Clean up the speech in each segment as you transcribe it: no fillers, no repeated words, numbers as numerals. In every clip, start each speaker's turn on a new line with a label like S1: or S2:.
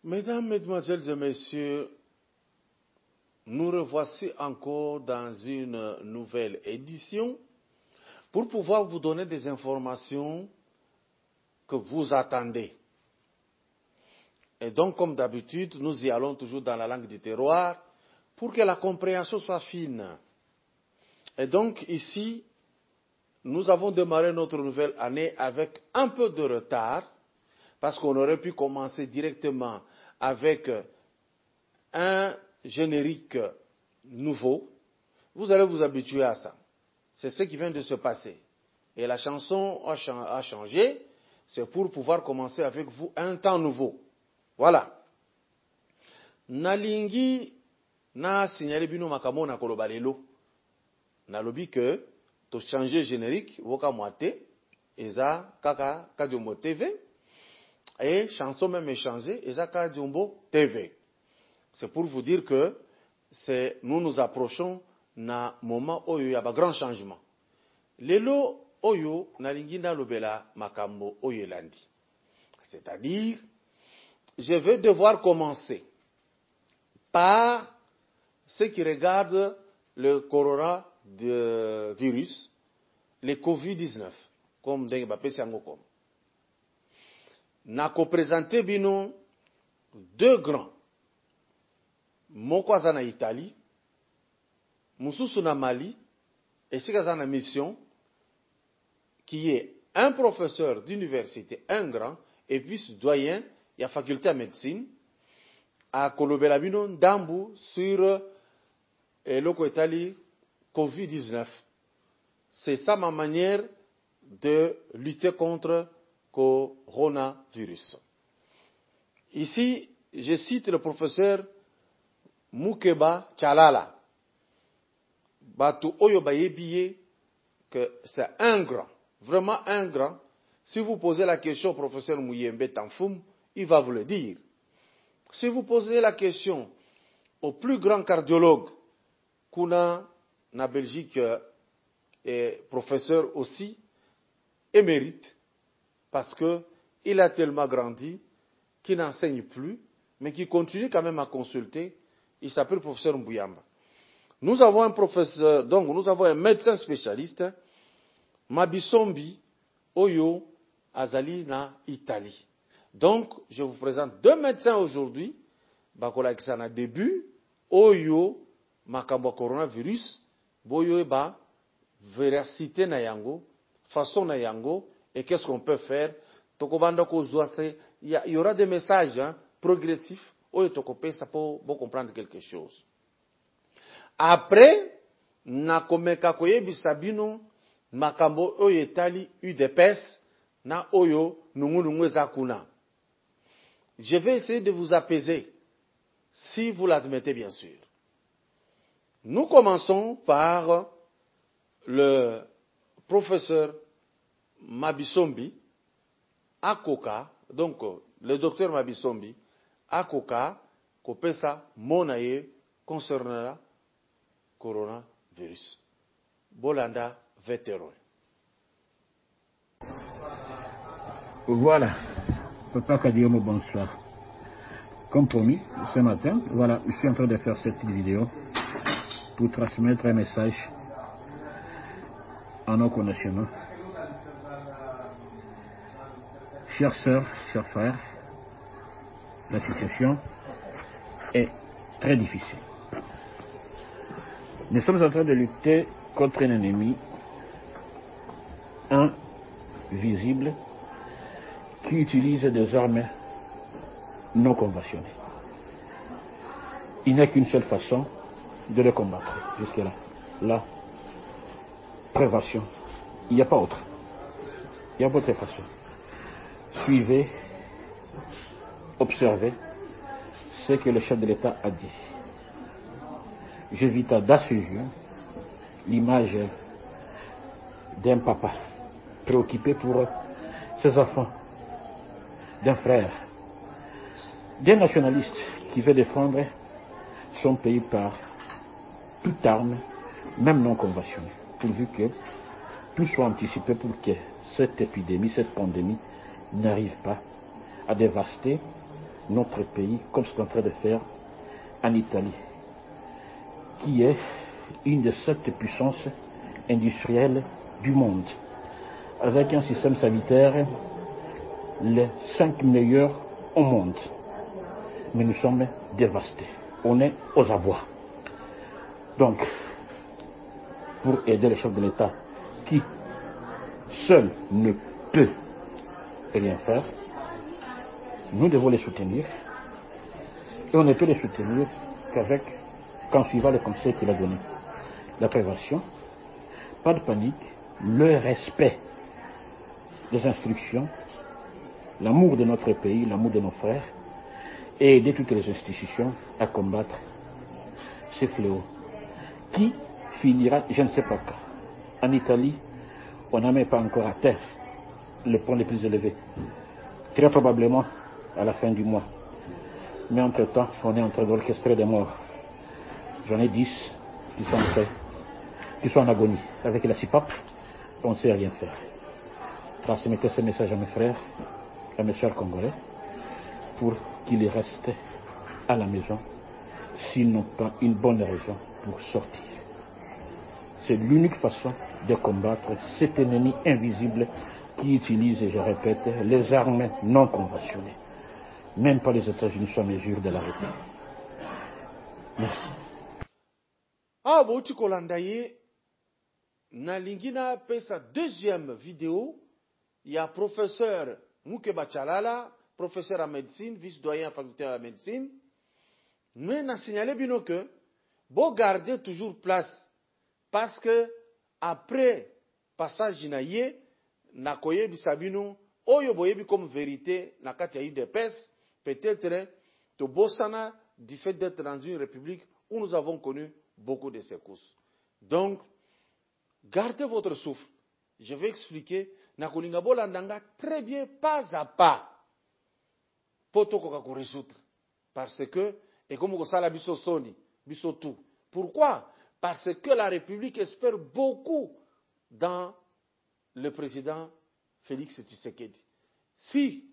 S1: Mesdames, Mesdemoiselles et Messieurs, nous revoici encore dans une nouvelle édition pour pouvoir vous donner des informations que vous attendez. Et donc, comme d'habitude, nous y allons toujours dans la langue du terroir pour que la compréhension soit fine. Et donc, ici, nous avons démarré notre nouvelle année avec un peu de retard parce qu'on aurait pu commencer directement avec un générique nouveau. Vous allez vous habituer à ça. C'est ce qui vient de se passer. Et la chanson a changé. C'est pour pouvoir commencer avec vous un temps nouveau. Voilà. Nalingi na signalé bino makamo na koloba lelo. Nalobi que to changer générique woka moite eza kaka Kadiombo TV et chanson même échangée eza Kadiombo TV. C'est pour vous dire que nous nous approchons na moment oyo ya ba grand changement. Lelo oyo nalingi na lobela makambo oyo elandi. C'est-à-dire je vais devoir commencer par ce qui regarde le coronavirus, le Covid-19, comme dengue bapesi yango comme. Nako présenter bino deux grands. Moko aza na Italie, mususu na Mali, et sika aza na mission, qui est un professeur d'université, un grand, et vice-doyen, il y a faculté à médecine, à kolobela bino ndambu sur eloko etali Covid-19. C'est ça ma manière de lutter contre coronavirus. Ici, je cite le professeur Mukeba Tchalala. Batu oyo bayebiye que c'est un grand, vraiment un grand. Si vous posez la question au professeur Mouyembe Tanfoum, il va vous le dire. Si vous posez la question au plus grand cardiologue, Kuna na Belgique est professeur aussi, émérite, parce que il a tellement grandi qu'il n'enseigne plus, mais qui continue quand même à consulter. Il s'appelle professeur Mbouyamba. Nous avons un professeur, donc nous avons un médecin spécialiste, Mabisombi Oyo Azali na Italie. Donc, je vous présente deux médecins aujourd'hui, bakola kisana début, Oyo makambo coronavirus, boyo eba véracité na yango, façon na yango, et qu'est-ce qu'on peut faire? Tokobanda ko zoase, il y aura des messages progressifs, oyo tokopé ça pour comprendre quelque chose. Après, nakomeka koyebisa bino makambo oyo etali UDPS na oyo nungu eza kuna. Je vais essayer de vous apaiser, si vous l'admettez bien sûr. Nous commençons par le professeur Mabisombi Akoka, donc le docteur Mabisombi Akoka, Kopesa Monaye concernant le coronavirus. Bolanda vétéran.
S2: Voilà, Papa Kadiombo, bonsoir. Comme promis, ce matin, voilà, je suis en train de faire cette petite vidéo pour transmettre un message à nos connaissances. Chers sœurs, chers frères, la situation est très difficile. Nous sommes en train de lutter contre un ennemi invisible qui utilise des armes non conventionnelles. Il n'y a qu'une seule façon de le combattre jusque-là. La prévention. Il n'y a pas autre. Il n'y a pas autre façon. Suivez, observez ce que le chef de l'État a dit. J'évite à ce jour l'image d'un papa préoccupé pour ses enfants, d'un frère, d'un nationaliste qui veut défendre son pays par toute arme, même non conventionnelle, pourvu que tout soit anticipé pour que cette épidémie, cette pandémie n'arrive pas à dévaster notre pays comme c'est en train de faire en Italie, qui est une des 7 puissances industrielles du monde, avec un système sanitaire les 5 meilleurs au monde. Mais nous sommes dévastés. On est aux abois. Donc, pour aider le chef de l'État, qui seul ne peut rien faire, nous devons les soutenir. Et on ne peut les soutenir qu'en suivant le conseil qu'il a donné. La prévention, pas de panique, le respect des instructions, l'amour de notre pays, l'amour de nos frères, et aider toutes les institutions à combattre ces fléaux qui finira, je ne sais pas quand. En Italie, on n'a même pas encore atteint le point le plus élevé. Très probablement à la fin du mois. Mais entre-temps, on est en train d'orchestrer des morts. J'en ai 10 qui sont en agonie. Avec la CIPAP, on ne sait rien faire. Transmettez ce message à mes frères, à mes chers Congolais, pour qu'ils restent à la maison s'ils n'ont pas une bonne raison pour sortir. C'est l'unique façon de combattre cet ennemi invisible qui utilise, et je répète, les armes non conventionnelles. Même pas les États-Unis sont en mesure de l'arrêter. Merci.
S1: Ah, bon, tu kolandaye, na lingina pe sa deuxième vidéo, il y a professeur Moukeba Tchalala, professeur en médecine, vice-doyen faculté en médecine, mais n'a signalé bien que, bon garder toujours place, parce que après passage naïe, na koyebi sabino, oyo boyebi comme vérité, na kati de pes, peut-être, to bossana, du fait d'être dans une république où nous avons connu beaucoup de secousses. Donc, gardez votre souffle. Je vais expliquer, na kolinga bolandanga très bien, pas à pas, poto koka ko résoudre. Parce que, et comme ko sala biso soni, biso tout. Pourquoi? Parce que la République espère beaucoup dans le président Félix Tshisekedi. Si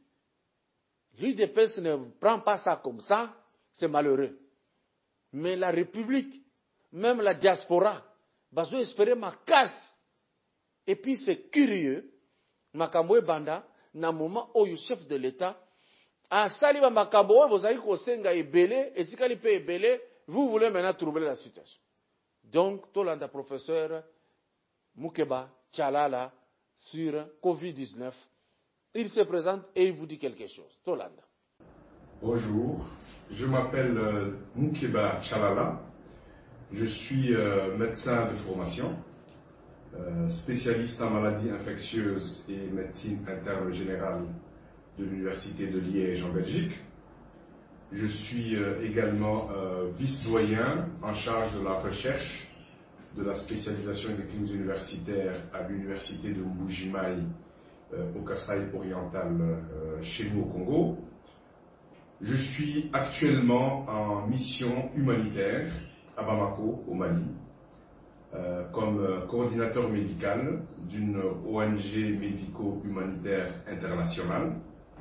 S1: l'UDPS ne prend pas ça comme ça, c'est malheureux. Mais la République, même la diaspora, va espérer ma casse. Et puis c'est curieux, Makambo Banda, na moment où le chef de l'État a sali ba Makambo, vous avez kosenga ebele, et tikali pe ebele, vous voulez maintenant troubler la situation. Donc, Tolanda professeur Moukeba Tchalala sur Covid-19, il se présente et il vous dit quelque chose. Tolanda.
S3: Bonjour, je m'appelle Moukeba Tchalala, je suis médecin de formation, spécialiste en maladies infectieuses et médecine interne générale de l'Université de Liège en Belgique. Je suis également vice-doyen en charge de la recherche, de la spécialisation des cliniques universitaires à l'Université de Mbujimaï au Kasaï oriental chez nous au Congo. Je suis actuellement en mission humanitaire à Bamako, au Mali, comme coordinateur médical d'une ONG médico-humanitaire internationale.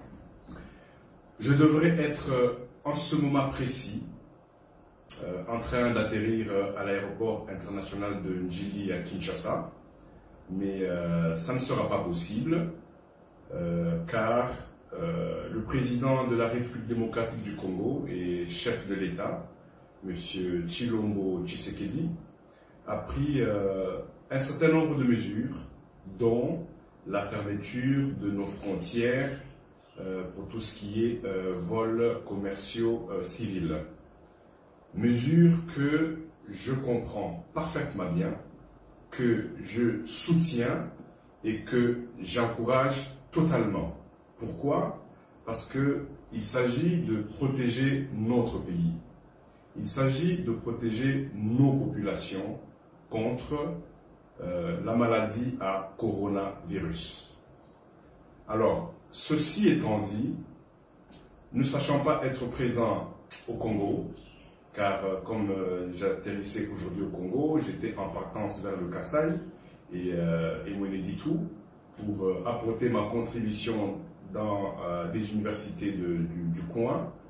S3: Je devrais être en ce moment précis en train d'atterrir à l'aéroport international de Njili à Kinshasa, mais ça ne sera pas possible car le président de la République démocratique du Congo et chef de l'État, M. Tshilombo Tshisekedi, a pris un certain nombre de mesures, dont la fermeture de nos frontières pour tout ce qui est vols commerciaux civils. Mesures que je comprends parfaitement bien, que je soutiens et que j'encourage totalement. Pourquoi? Parce qu'il s'agit de protéger notre pays. Il s'agit de protéger nos populations contre la maladie à coronavirus. Alors, ceci étant dit, ne sachant pas être présent au Congo, car comme j'atterrissais aujourd'hui au Congo, j'étais en partance vers le Kasaï et Mweneditu pour apporter ma contribution dans des universités du coin,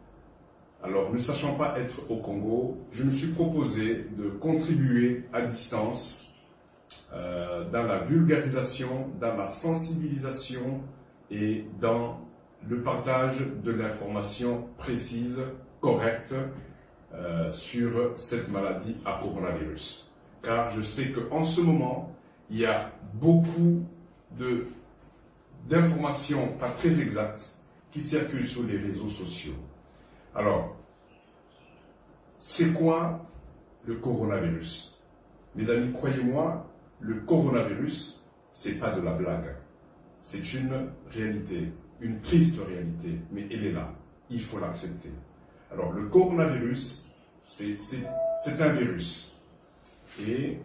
S3: Alors, ne sachant pas être au Congo, je me suis proposé de contribuer à distance dans la vulgarisation, dans la sensibilisation et dans le partage de l'information précise, correcte sur cette maladie à coronavirus. Car je sais qu'en ce moment, il y a beaucoup d'informations pas très exactes qui circulent sur les réseaux sociaux. Alors, c'est quoi le coronavirus? Mes amis, croyez-moi, le coronavirus, c'est pas de la blague. C'est une réalité, une triste réalité, mais elle est là. Il faut l'accepter. Alors, le coronavirus, c'est un virus. Et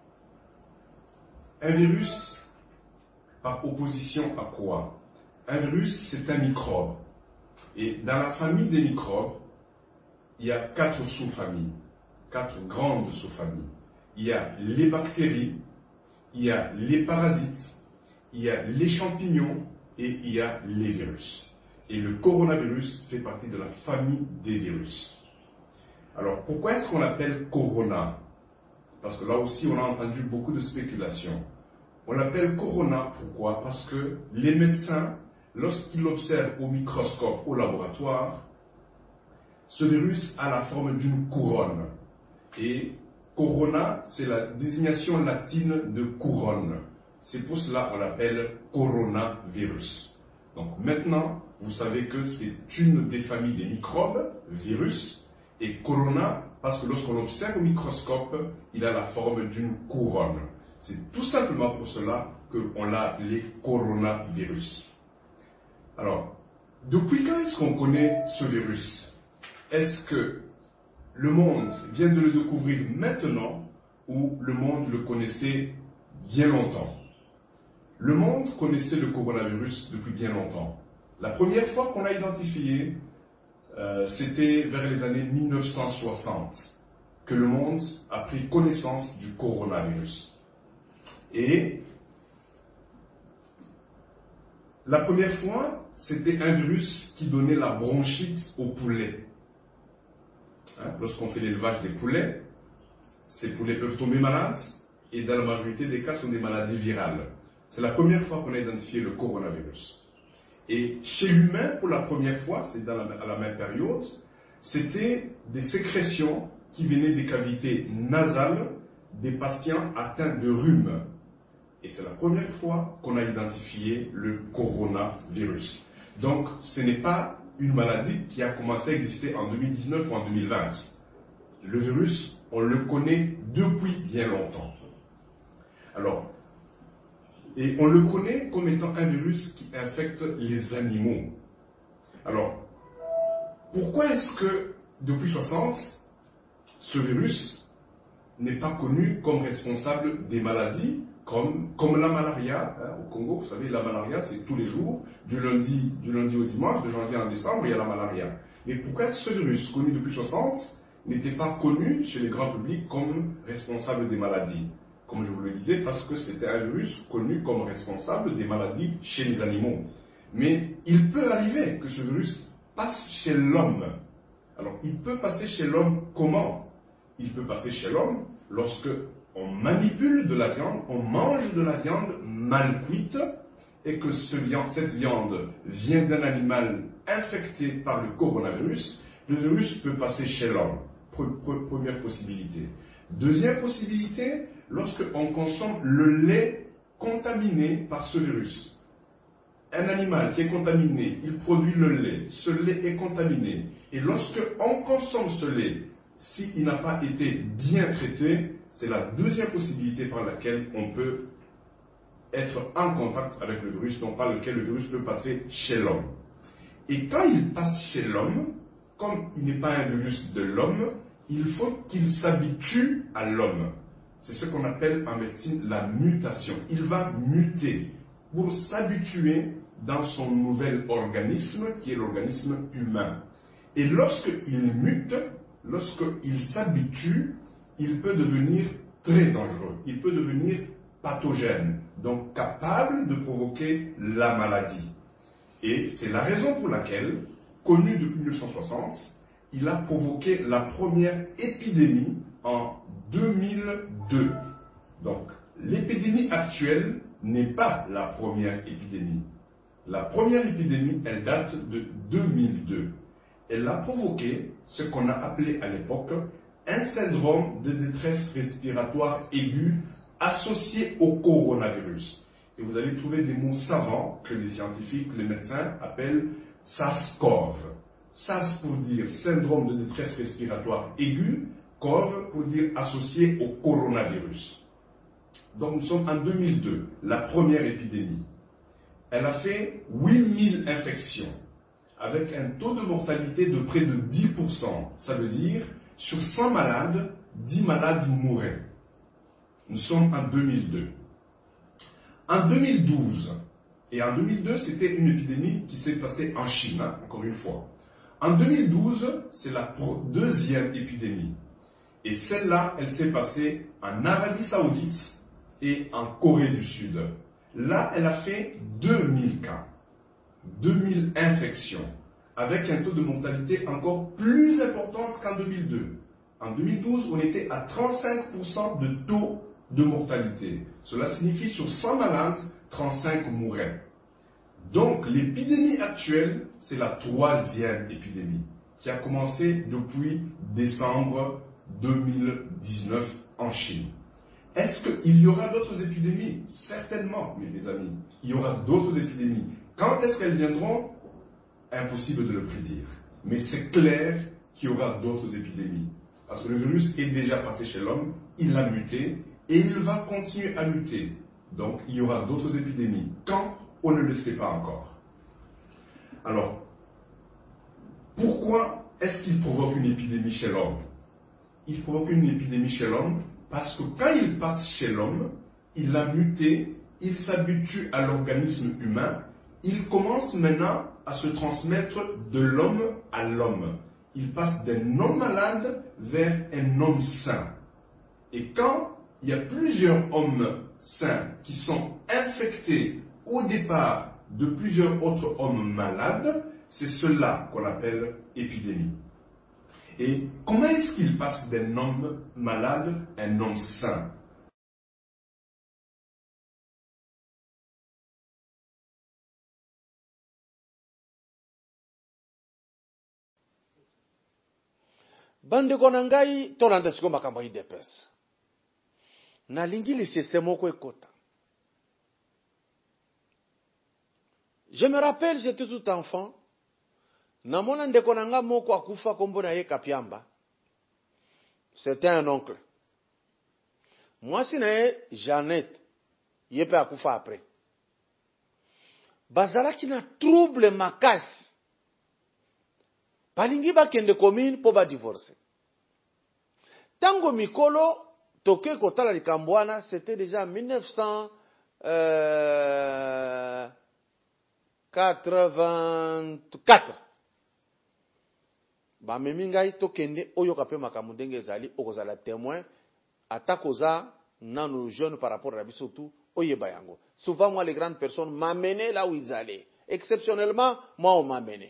S3: un virus, par opposition à quoi? Un virus, c'est un microbe. Et dans la famille des microbes, il y a 4 sous-familles, 4 grandes sous-familles. Il y a les bactéries, il y a les parasites, il y a les champignons et il y a les virus. Et le coronavirus fait partie de la famille des virus. Alors, pourquoi est-ce qu'on l'appelle corona? Parce que là aussi, on a entendu beaucoup de spéculations. On l'appelle corona, pourquoi? Parce que les médecins, lorsqu'ils l'observent au microscope, au laboratoire, ce virus a la forme d'une couronne. Et corona, c'est la désignation latine de couronne. C'est pour cela qu'on l'appelle coronavirus. Donc maintenant, vous savez que c'est une des familles des microbes, virus, et corona, parce que lorsqu'on l'observe au microscope, il a la forme d'une couronne. C'est tout simplement pour cela qu'on l'a appelé coronavirus. Alors, depuis quand est-ce qu'on connaît ce virus? Est-ce que le monde vient de le découvrir maintenant ou le monde le connaissait bien longtemps? Le monde connaissait le coronavirus depuis bien longtemps. La première fois qu'on l'a identifié, c'était vers les années 1960 que le monde a pris connaissance du coronavirus. Et la première fois, c'était un virus qui donnait la bronchite aux poulets. Lorsqu'on fait l'élevage des poulets, ces poulets peuvent tomber malades et dans la majorité des cas, ce sont des maladies virales. C'est la première fois qu'on a identifié le coronavirus. Et chez l'humain, pour la première fois, c'est à la même période, c'était des sécrétions qui venaient des cavités nasales des patients atteints de rhume. Et c'est la première fois qu'on a identifié le coronavirus. Donc, ce n'est pas une maladie qui a commencé à exister en 2019 ou en 2020. Le virus, on le connaît depuis bien longtemps. Alors, et on le connaît comme étant un virus qui infecte les animaux. Alors, pourquoi est-ce que, depuis 60, ce virus n'est pas connu comme responsable des maladies comme la malaria, au Congo, vous savez, la malaria, c'est tous les jours, du lundi au dimanche, de janvier à décembre, il y a la malaria. Mais pourquoi ce virus, connu depuis 60, n'était pas connu chez les grands publics comme responsable des maladies? Comme je vous le disais, parce que c'était un virus connu comme responsable des maladies chez les animaux. Mais il peut arriver que ce virus passe chez l'homme. Alors, il peut passer chez l'homme comment? Il peut passer chez l'homme lorsque on manipule de la viande, on mange de la viande mal cuite, et que cette viande vient d'un animal infecté par le coronavirus, le virus peut passer chez l'homme. Première possibilité. Deuxième possibilité, lorsqu'on consomme le lait contaminé par ce virus. Un animal qui est contaminé, il produit le lait, ce lait est contaminé, et lorsqu'on consomme ce lait, s'il n'a pas été bien traité, c'est la deuxième possibilité par laquelle on peut être en contact avec le virus, donc par lequel le virus peut passer chez l'homme. Et quand il passe chez l'homme, comme il n'est pas un virus de l'homme, il faut qu'il s'habitue à l'homme. C'est ce qu'on appelle en médecine la mutation. Il va muter pour s'habituer dans son nouvel organisme, qui est l'organisme humain. Et lorsqu'il mute, lorsqu'il s'habitue, il peut devenir très dangereux. Il peut devenir pathogène, donc capable de provoquer la maladie. Et c'est la raison pour laquelle, connu depuis 1960, il a provoqué la première épidémie en 2002. Donc, l'épidémie actuelle n'est pas la première épidémie. La première épidémie, elle date de 2002. Elle a provoqué ce qu'on a appelé à l'époque un syndrome de détresse respiratoire aiguë associé au coronavirus. Et vous allez trouver des mots savants que les scientifiques, les médecins appellent SARS-CoV. SARS pour dire syndrome de détresse respiratoire aiguë, CoV pour dire associé au coronavirus. Donc nous sommes en 2002, la première épidémie. Elle a fait 8000 infections, avec un taux de mortalité de près de 10%. Ça veut dire, sur 100 malades, 10 malades mouraient. Nous sommes en 2002. En 2012, et en 2002, c'était une épidémie qui s'est passée en Chine, encore une fois. En 2012, c'est la deuxième épidémie. Et celle-là, elle s'est passée en Arabie Saoudite et en Corée du Sud. Là, elle a fait 2000 cas, 2000 infections, avec un taux de mortalité encore plus important qu'en 2002. En 2012, on était à 35% de taux de mortalité. Cela signifie sur 100 malades, 35 mouraient. Donc, l'épidémie actuelle, c'est la troisième épidémie, qui a commencé depuis décembre 2019 en Chine. Est-ce qu'il y aura d'autres épidémies? Certainement, mes amis. Il y aura d'autres épidémies. Quand est-ce qu'elles viendront? Impossible de le prédire. Mais c'est clair qu'il y aura d'autres épidémies. Parce que le virus est déjà passé chez l'homme, il a muté, et il va continuer à muter. Donc, il y aura d'autres épidémies. Quand? On ne le sait pas encore. Alors, pourquoi est-ce qu'il provoque une épidémie chez l'homme? Il provoque une épidémie chez l'homme parce que quand il passe chez l'homme, il a muté, il s'habitue à l'organisme humain, il commence maintenant à se transmettre de l'homme à l'homme. Il passe d'un homme malade vers un homme sain. Et quand il y a plusieurs hommes sains qui sont infectés au départ de plusieurs autres hommes malades, c'est cela qu'on appelle épidémie. Et comment est-ce qu'il passe d'un homme malade à un homme sain?
S1: bandeko na ngai tolanda siko makambo ya IDPS nalingi lisese moko ekota. Je me rappelle, j'étais tout enfant, namona ndeko na nga moko akufa kombo na ye Kapiamba. C'était un oncle. Mwasi na ye Jeannette, ye pe akufa après. Bazalaki na trouble makasi. Balingi bakende commune po ba divorcer. Tango mikolo toke kotala likambo wana, c'était déjà en 1984. Ba memi ngai tokende oyoka pe makambo ndenge ezali okozala témoin atakoza nano jeune par rapport à biso tout oyeba yango. Souvent moi les grandes personnes m'amenaient là où ils allaient. Exceptionnellement, moi on m'a amené.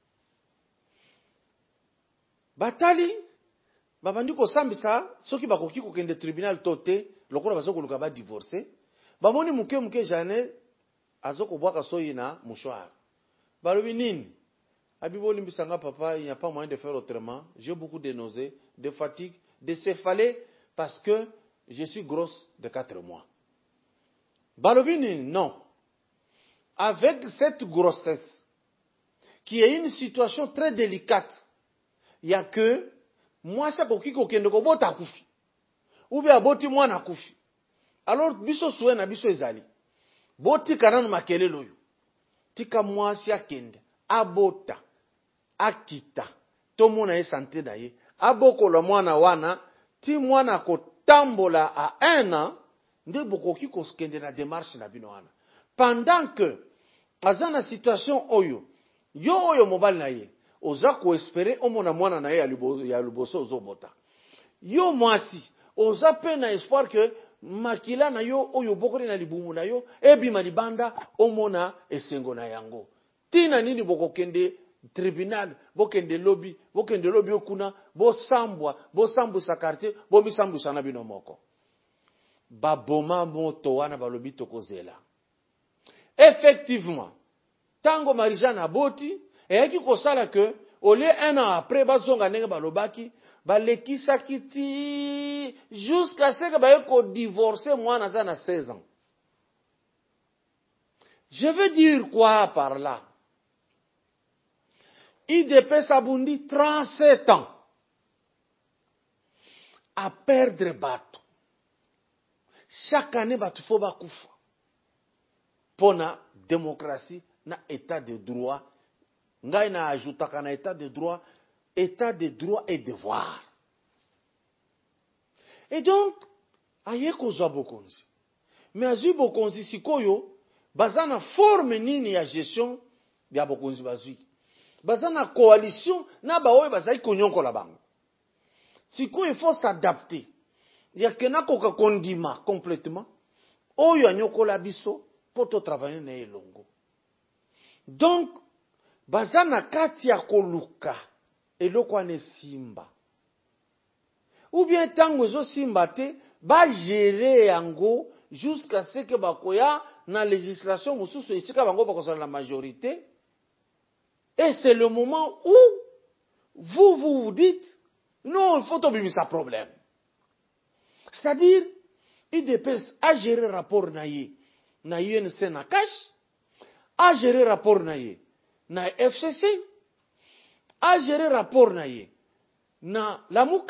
S1: Batali babandi ko sambisa soki bakoki ko kende tribunal toté lokola bazokoluka ba divorcer. Bamoni muke Jeanne azoko bwaka soyi na mouchoir. Balobi nini? Abiboli mbisanga papa, il n'y a pas moyen de faire autrement. J'ai beaucoup de nausées, de fatigue, de céphalée parce que je suis grosse de 4 mois. Balobi nini? Non. Avec cette grossesse qui est une situation très délicate, il y a que moi ça koki kokende ko bota kufi. Ou bien aboti mwana kufi. Alors biso soué na biso ezali. Boti kananu makele loyo. Tika mwasi akende abota akita tomona ye santé na ye abokola mwana wana ti mwana kotambola à 1 an nde bokoki koskende na démarche na bino wana. Pendant que aza na situation oyo yo mobali na ye oza ko espérer omona mwana na ye ya liboso ozobota. Yo mwasi oza pe na espoir que makila na yo oyo bokoli na libumu na yo ebima libanda omona esengo na yango. Tina nini bokokende tribunal, bokende lobby okuna, bo sambu sa quartier, bo bisambu sana bino moko. Ba boma moto wana ba lobi tokozela. Effectivement, tango Marie-Jeanne aboti, eyaki kosala que, au lieu un an après, bazonga ndenge balobaki, balekisa kiti, jusqu'à ce que baye ko divorcer moi na 16 ans. Je veux dire quoi par là? IDP Sabundi 37 ans à perdre bateau. Chaque année bateau faut bakufa. Pour la démocratie, na état de droit, ngai na ajouta na état de droit et devoir. Et donc, aye kozwa bokonzi. Mais azui bokonzi sikoyo, bazana forme nini ya gestion ya bokonzi bazui. Bazana coalition na baoye bazai konyonko la bango. Sikoyo il faut s'adapter. Ya kena koka kondima complètement. Oyo anyoko la biso poto travailler na elongo. Donc, bazana kati ya koluka eloko ane simba. Ou bien tango zo simba te, ba gérer yango jusqu'à ce que bakoya na législation mususu esika bango bakosala la majorité. Et c'est le moment où vous dites non, il faut obimisa problème. C'est-à-dire, IDPS a géré rapport na UNC na cash, a géré rapport na FCC, a géré rapport na Lamuka,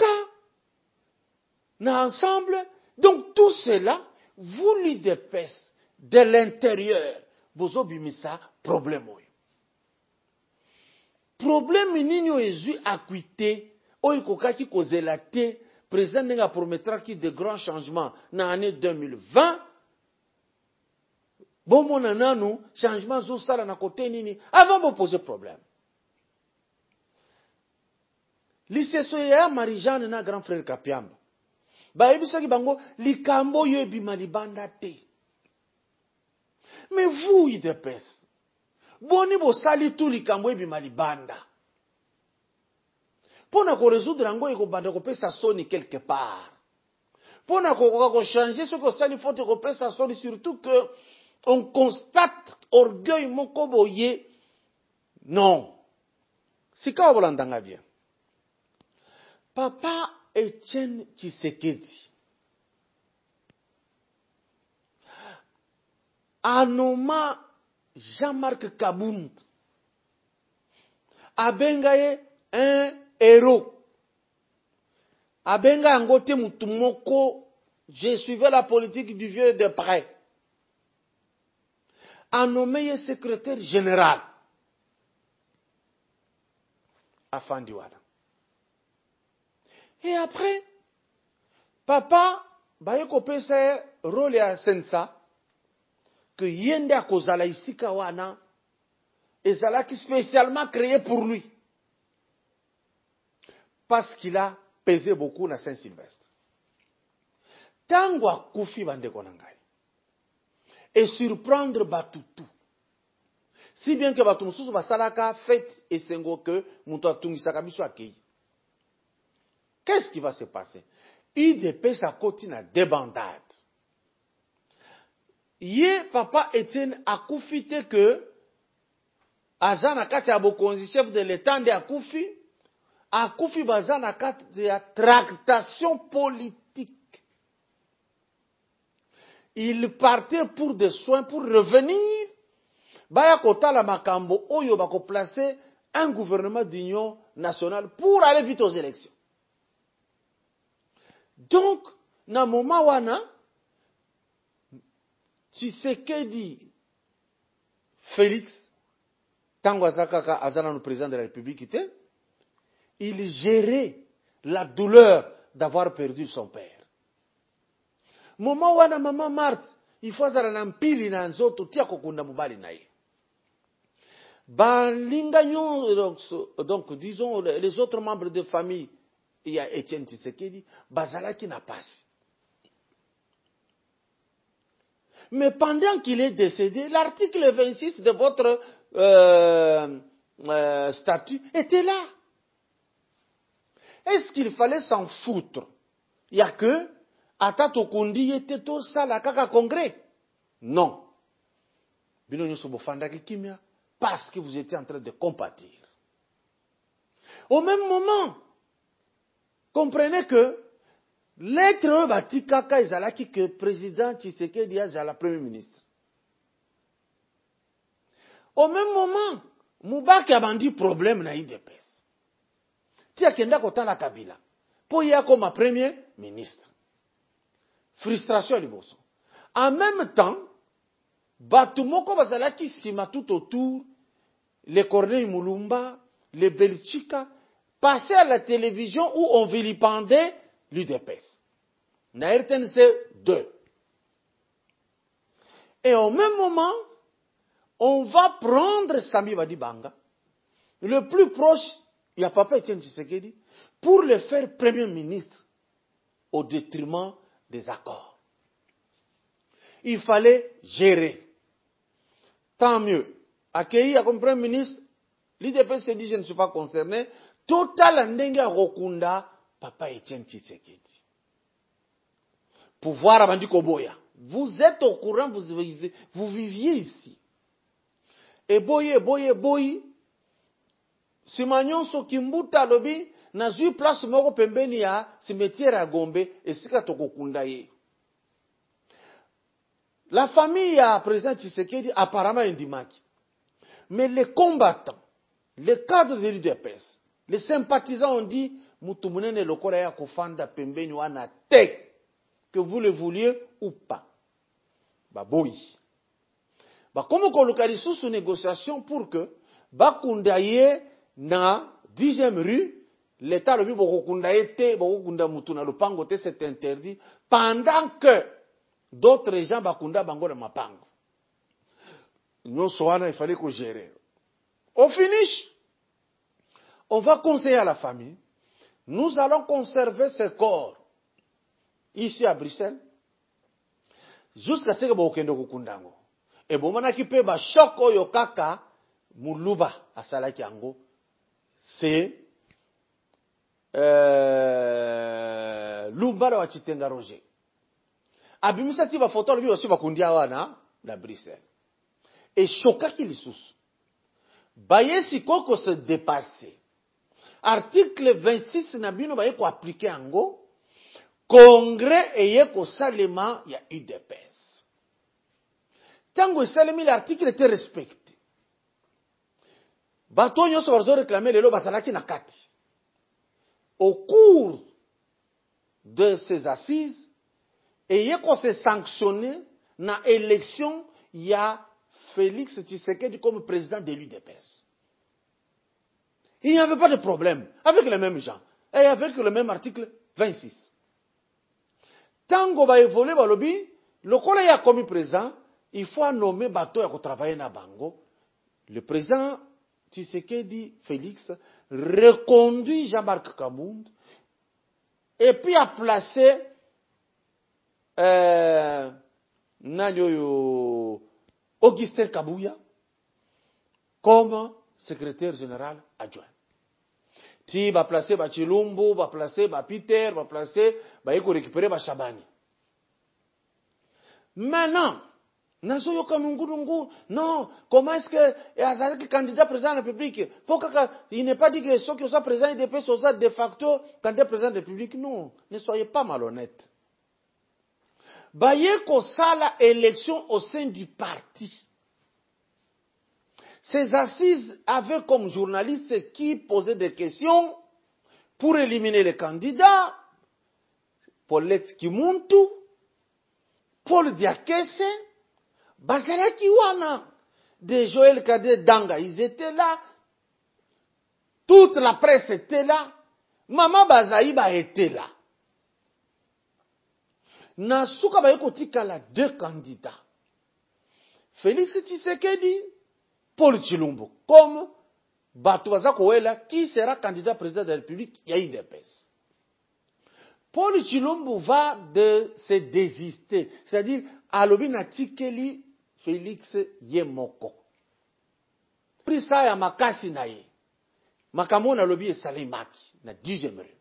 S1: na ensemble. Donc tout cela, vous l'IDPS de l'intérieur, vous obimisa problème. Problème nini oyezu akwite, oyikokaki kozela te, président nga promettra qui de grands changements na année 2020. Bon mon nanu, changement zo sala na côté nini, avant de poser problème. Liseso ya Marie-Jeanne na grand frère Kapiamba. Ba ebisaki bango likambo yo ebima libanda te. Mais vous IDPS, boni bo sali tout likambo ebima libanda. Pona ko résoudre ngo eko banda ko pesa soni quelque part. Pona ko changer ce que sali faut ko pesa soni, surtout que on constate orgueil moko boye. Non. Sika olandanga bien. Papa Etienne Tshisekedi anoma Jean-Marc Kabound abengaye un héros. Abenga angote mutumoko, je suivais la politique du vieux de près. A nommé secrétaire général. Afandiwala. Et après, papa, baye kopé sa rôle à Sensa, que yende a kozala isika wana, et zala qui spécialement créé pour lui. Parce qu'il a pesé beaucoup na Saint-Sylvestre. Tango akufi bande konangai. Et surprendre Batutu. Si bien que Batumususu basalaka fait et sengo que muto atungisaka biso akei. Qu'est-ce qui va se passer? IDP sa koti na débandade. Ye papa Etienne akufi te que azana kati ya bokonzi chef de l'état de akufi. Akufi bazana kati ya tractation politique. Il partait pour des soins pour revenir. Baya kota la makambo oyo bako placer un gouvernement d'union nationale pour aller vite aux élections. Donc, na moment wana, Tshisekedi Félix, tango azakaka azana no président de la République, il gérait la douleur d'avoir perdu son père. Moment wana maman Marthe, il faut azala na mpili na nzoto tia kokunda mobali na ye. Donc, disons, les autres membres de famille, il y a Etienne Tshisekedi, bazalaki na passe. Mais pendant qu'il est décédé, l'article 26 de votre statut était là. Est-ce qu'il fallait s'en foutre? Il n'y a que Atato Kundi était tout ça, la kaka congrès. Non. Parce que vous étiez en train de compatir. Au même moment, comprenez que l'être bati kaka ezalaki que président Tshisekedi azala premier ministre. Au même moment, Moubaki a bandi problème na IDPS. Tia kenda kotala Kabila. Po ya comme premier ministre. Frustration liboso. En même temps, Batumoko bazalaki sima tout autour, les Corneille Moulumba, les Belchika, passaient à la télévision où on vilipendait l'UDPS. Na RTNC 2. Et au même moment, on va prendre Sami Badibanga, le plus proche, il y a Papa Etienne Tshisekedi, pour le faire premier ministre au détriment des accords. Il fallait gérer. Tant mieux. Accueilli comme premier ministre, l'IDP s'est dit je ne suis pas concerné. Total Ndenge Rokunda, Papa Etienne Tshisekedi. Pouvoir Abandi Koboya. Vous êtes au courant, vous viviez ici. Et boye, Simagnon Sokimbuta Lobi, n'a eu place moko pembeni ya cimetière à Gombe et sika tokokunda ye. La famille à président Tshisekedi apparemment indimaki. Mais les combattants, les cadres de l'UDPS, les sympathisants ont dit Moutumunene lokola ya kofanda pembeni wana te, que vous le vouliez ou pas. Baboyi. Comme on a sous négociation pour que Bakundaye na 10e rue, l'État le Bokundaye te, Bokunda Mutuna le Pango te, c'est interdit, pendant que d'autres gens Bakunda Bango de Mapango. Nous il fallait qu'on gère. Au finish, on va conseiller à la famille, nous allons conserver ce corps ici à Bruxelles, jusqu'à ce que Bokende Kukundango. Et bon, on qui peut ba choc oyo kaka muluba asalaki yango c'est Lumbala wa Chitenga Roger. Abimisa ti ba photo lui aussi ba kundia wana na Bruxelles. Et chokaki lisusu. Baye sikoko se dépasser. Article 26 na bino baye ko appliquer yango. Congrès eye ko salema ya UDPS. Tango esalemi l'article était respecté. Bato nyonso bazo réclamer lelo basalaki na kati. Au cours de ces assises, eye ko se sanctionner na élection ya Félix Tshisekedi comme président de l'UDPS. Il n'y avait pas de problème avec les mêmes gens et avec le même article 26. Tango ba évoluer ba lobi, lokola ya comme président, il faut nommer bateau à travailler na bango. Le président Tshisekedi Félix reconduit Jean-Marc Kamound et puis a placé Augustin Kabouya comme secrétaire général adjoint. Ti va placer ba Chilumbu, va placer ba Peter, va placer ba yeko récupérer ba Chabani. Maintenant, non, comment est-ce que Azali candidat président de la République, il n'est pas dit que ceux qui sont présidents de l'UDPS sont de facto candidat président de la République. Non, ne soyez pas malhonnêtes. Baye Kosala élection au sein du parti. Ces assises avaient comme journalistes qui posaient des questions pour éliminer les candidats. Paulette Kimuntu, Paul Diakese, Bazalaki Wana, de Joël Kader Danga, ils étaient là. Toute la presse était là. Maman Bazaïba était là. Nasuka Bayekotika la 2 candidats. Félix Tshisekedi, Paul Chilumbu, comme Batouaza Kouela, qui sera candidat président de la République, il y a UDPS. Paul Chilumbu va de se désister, c'est-à-dire, Alobi Natikeli Félix Yemoko. pris ça à makasi na ye. Makambo na lobi esali maki na 10e rue.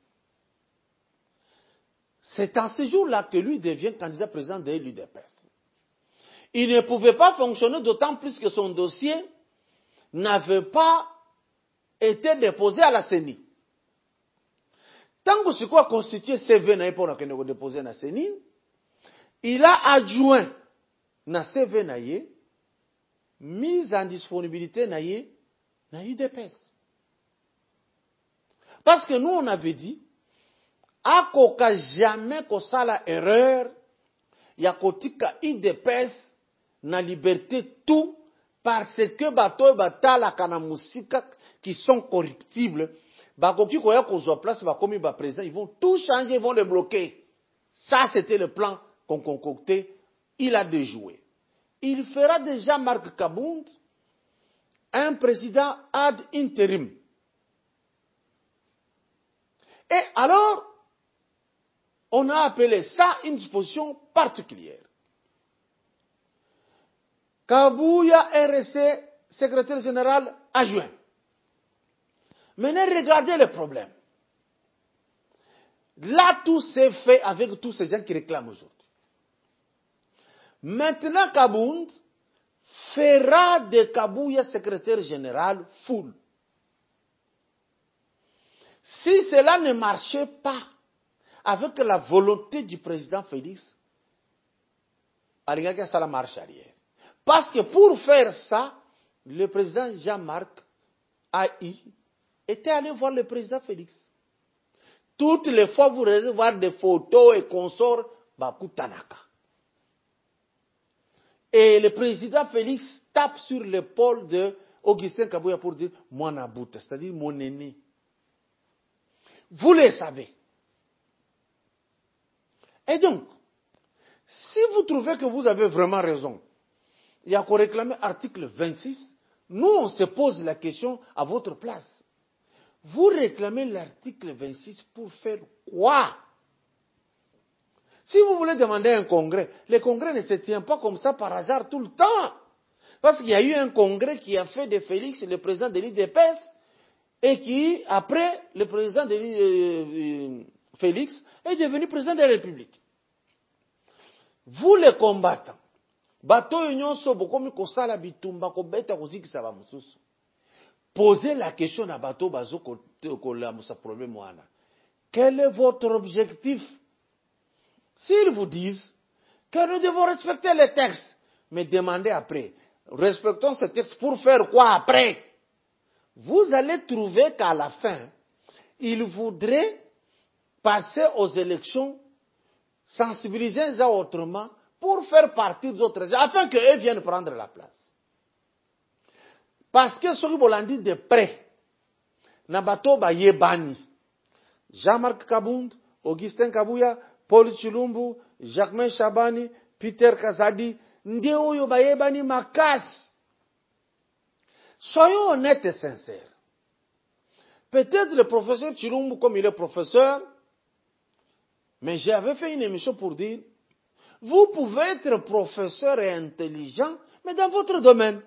S1: C'est en ce jour-là que lui devient candidat président de l'UDPS. Il ne pouvait pas fonctionner, d'autant plus que son dossier n'avait pas été déposé à la CENI. Tant que ce qu'on a constitué CV na pour que nous déposer à la CENI, il a adjoint na CV na ye, mise en disponibilité na ye, na UDPS. Parce que nous on avait dit, à koka jamais ko sala erreur, ya kotika UDPS na liberté tout, parce que bato batala kana musika qui sont corruptibles, bakoki koya kozwa place bakomi ba président, ils vont tout changer, ils vont le bloquer. Ça c'était le plan qu'on concoctait, il a déjoué. Il fera déjà Marc Kabound un président ad interim. Et alors, on a appelé ça une disposition particulière. Kabouya RC, secrétaire général adjoint. Maintenant, regardez le problème. Là, tout s'est fait avec tous ces gens qui réclament aujourd'hui. Maintenant, Kabound fera de Kabouya secrétaire général full. Si cela ne marchait pas avec la volonté du président Félix, ça la marche arrière. Parce que pour faire ça, le président Jean-Marc AI était allé voir le président Félix. Toutes les fois, vous allez voir des photos et consorts, Bakou Tanaka. Et le président Félix tape sur l'épaule de Augustin Kabouya pour dire « Mon about », c'est-à-dire mon aîné. Vous le savez. Et donc, si vous trouvez que vous avez vraiment raison, il y a qu'à réclamer article 26, nous on se pose la question à votre place. Vous réclamez l'article 26 pour faire quoi? Si vous voulez demander un congrès, le congrès ne se tient pas comme ça par hasard tout le temps. Parce qu'il y a eu un congrès qui a fait de Félix le président de l'UDPS et qui, après, le président de Félix est devenu président de la République. Vous les combattants, bato union sobo komi kosala bitumba kobeta kozikisa ba mususu. Posez la question à bato bazo kola musa problème wana. Quel est votre objectif? S'ils vous disent que nous devons respecter les textes, mais demandez après, respectons ces textes pour faire quoi après? Vous allez trouver qu'à la fin, ils voudraient passer aux élections, sensibiliser les gens autrement, pour faire partir d'autres gens, afin qu'eux viennent prendre la place. Parce que ce qui vous dit de près, Nabato Bayebani, Jean-Marc Kabound, Augustin Kabouya, Paul Chilumbu, Jacquemain Chabani, Peter Kazadi, Ndeoyo Bayebani Makas. Soyons honnêtes et sincères. Peut-être le professeur Chilumbu, comme il est professeur, mais j'avais fait une émission pour dire, vous pouvez être professeur et intelligent, mais dans votre domaine.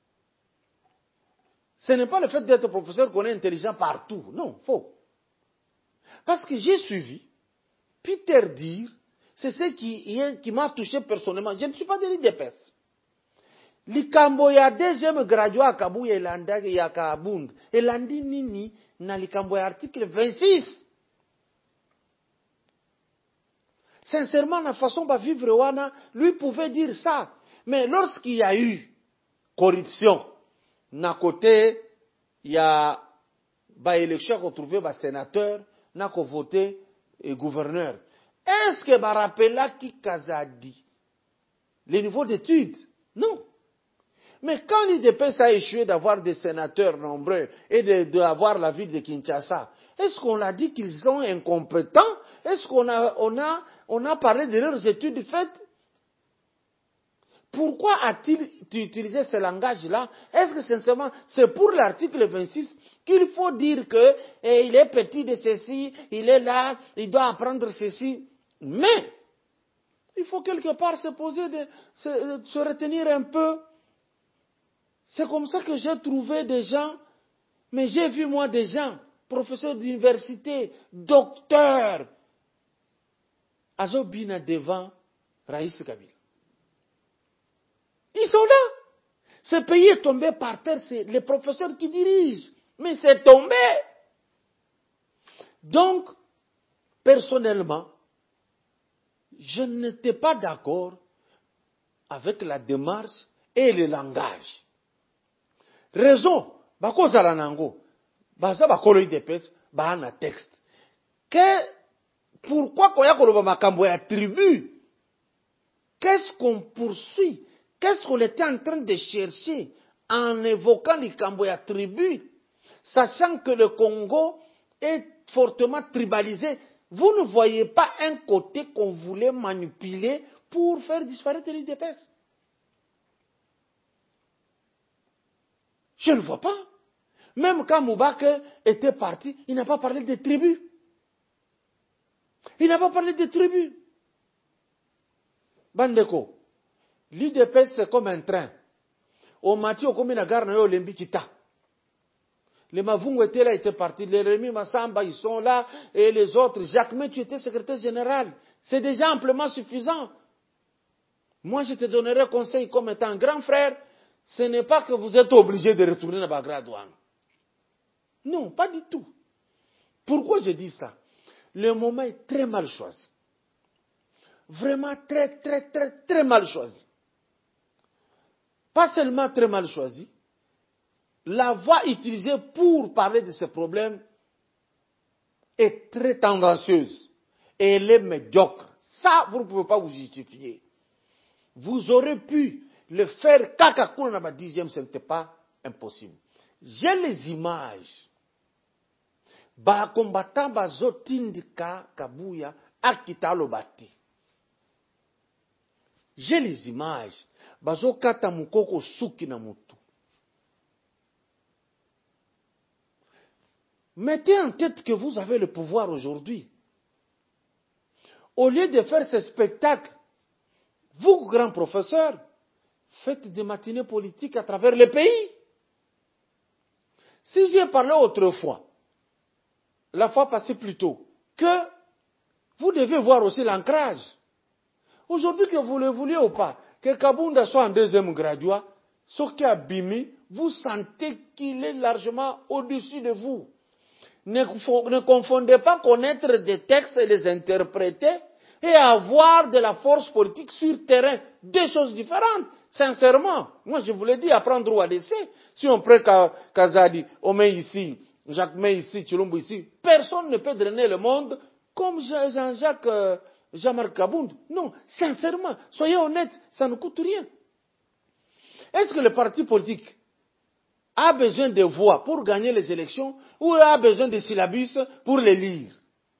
S1: Ce n'est pas le fait d'être professeur qu'on est intelligent partout. Non, faux. Parce que j'ai suivi Peter dire, c'est ce qui m'a touché personnellement. Je ne suis pas de l'UDPS. Likambo ya deuxième graduat à Kabouya et à Kabound. Et l'andi nini na likambo ya article 26. Sincèrement, la façon de vivre wana, lui pouvait dire ça. Mais lorsqu'il y a eu corruption, na côté, il y a élection qu'on trouvait sénateur, na ko voté et gouverneur. Est-ce que rappela qui Kazadi les niveaux d'études? Non. Mais quand l'UDPS a échoué d'avoir des sénateurs nombreux et d'avoir la ville de Kinshasa, est-ce qu'on a dit qu'ils sont incompétents? Est-ce qu'on a parlé de leurs études faites? Pourquoi a-t-il utilisé ce langage-là? Est-ce que sincèrement, c'est pour l'article 26 qu'il faut dire que il est petit de ceci, il est là, il doit apprendre ceci? Mais, il faut quelque part se poser, se retenir un peu. C'est comme ça que j'ai trouvé des gens, mais j'ai vu moi des gens, professeurs d'université, docteurs, Azobina devant Raïs Kabila. Ils sont là. Ce pays est tombé par terre, c'est les professeurs qui dirigent. Mais c'est tombé. Donc, personnellement, je n'étais pas d'accord avec la démarche et le langage. Raison, bakozala nango, baza bakolo idepes, ba na texte. Pourquoi koya koloba makambo ya tribu? Qu'est-ce qu'on poursuit? Qu'est-ce qu'on était en train de chercher en évoquant les kambo ya tribu, sachant que le Congo est fortement tribalisé? Vous ne voyez pas un côté qu'on voulait manipuler pour faire disparaître l'UDPS? Je ne vois pas. Même quand Moubake était parti, il n'a pas parlé des tribus. Il n'a pas parlé des tribus. Bandeko, l'UDPS c'est comme un train. Au Mati, au Komina Garna, au Lembi Kita. Les Mavungu étaient là, étaient partis. Les Rémi Massamba, ils sont là. Et les autres. Jacques, mais tu étais secrétaire général. C'est déjà amplement suffisant. Moi, je te donnerai conseil comme étant un grand frère. Ce n'est pas que vous êtes obligé de retourner à Bagradouane. Non, pas du tout. Pourquoi je dis ça? Le moment est très mal choisi. Vraiment très, très, très, très mal choisi. Pas seulement très mal choisi, la voie utilisée pour parler de ce problème est très tendancieuse. Et elle est médiocre. Ça, vous ne pouvez pas vous justifier. Vous aurez pu le faire kakakouna dans ma 10e, ce n'était pas impossible. J'ai les images. Ba combattant bazo tindika kabuya akita lobati. J'ai les images. Bazo kata mukoko suki na mutu. Mettez en tête que vous avez le pouvoir aujourd'hui. Au lieu de faire ce spectacle, vous, grands professeurs, faites des matinées politiques à travers le pays. Si j'ai parlé autrefois, la fois passée plus tôt, que vous devez voir aussi l'ancrage. Aujourd'hui, que vous le vouliez ou pas, que Kabunda soit en 2e graduat, Soki Abimi, vous sentez qu'il est largement au-dessus de vous. Ne confondez pas connaître des textes et les interpréter et avoir de la force politique sur terrain. Deux choses différentes. Sincèrement, moi je vous l'ai dit, apprendre ou à laisser. Si on prend Kazadi, on met ici, Jacques met ici, Chilombo ici, personne ne peut drainer le monde comme Jean-Jacques, Jean-Marc Kabound. Non, sincèrement, soyez honnêtes, ça ne coûte rien. Est-ce que le parti politique a besoin de voix pour gagner les élections ou a besoin de syllabus pour les lire?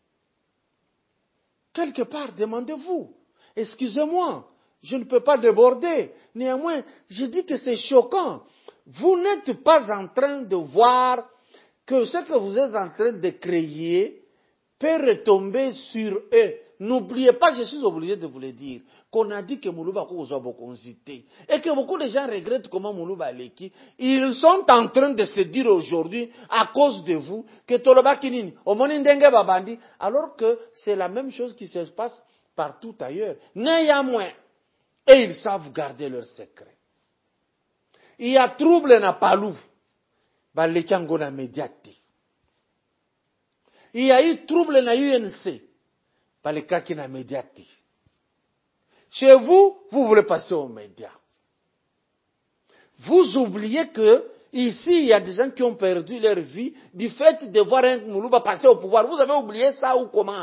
S1: Quelque part, demandez-vous. Excusez-moi, je ne peux pas déborder. Néanmoins, je dis que c'est choquant. Vous n'êtes pas en train de voir que ce que vous êtes en train de créer peut retomber sur eux. N'oubliez pas, je suis obligé de vous le dire, qu'on a dit que Moulouba a beaucoup hésité. Et que beaucoup de gens regrettent comment Moulouba a l'équipe. Ils sont en train de se dire aujourd'hui, à cause de vous, que Toloba Kinini, Omonindenge Babandi, alors que c'est la même chose qui se passe partout ailleurs. Néanmoins, et ils savent garder leur secret. Il y a trouble na Palou, Balekango na médiaté. Il y a eu trouble na UNC. Par les cas qui n'a médiaté. Chez vous, vous voulez passer aux médias. Vous oubliez que ici, il y a des gens qui ont perdu leur vie du fait de voir un Moulouba passer au pouvoir. Vous avez oublié ça ou comment?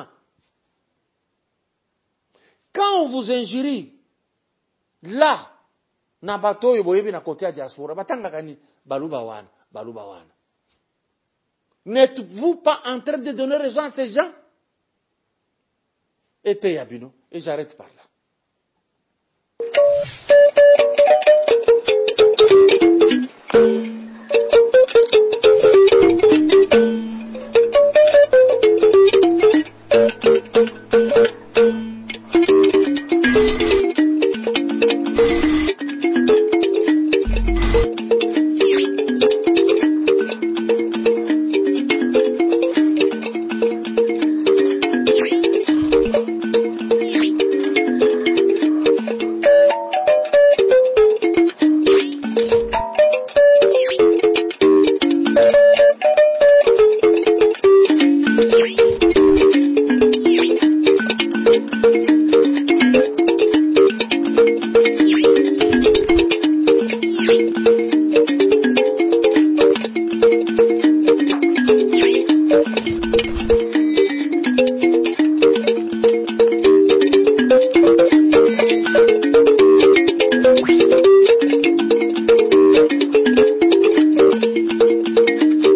S1: Quand on vous injurie, là, Nabato yoboyebi na côté à diaspora, batanga kani baluba wana. N'êtes-vous pas en train de donner raison à ces gens? Et j'arrête par là.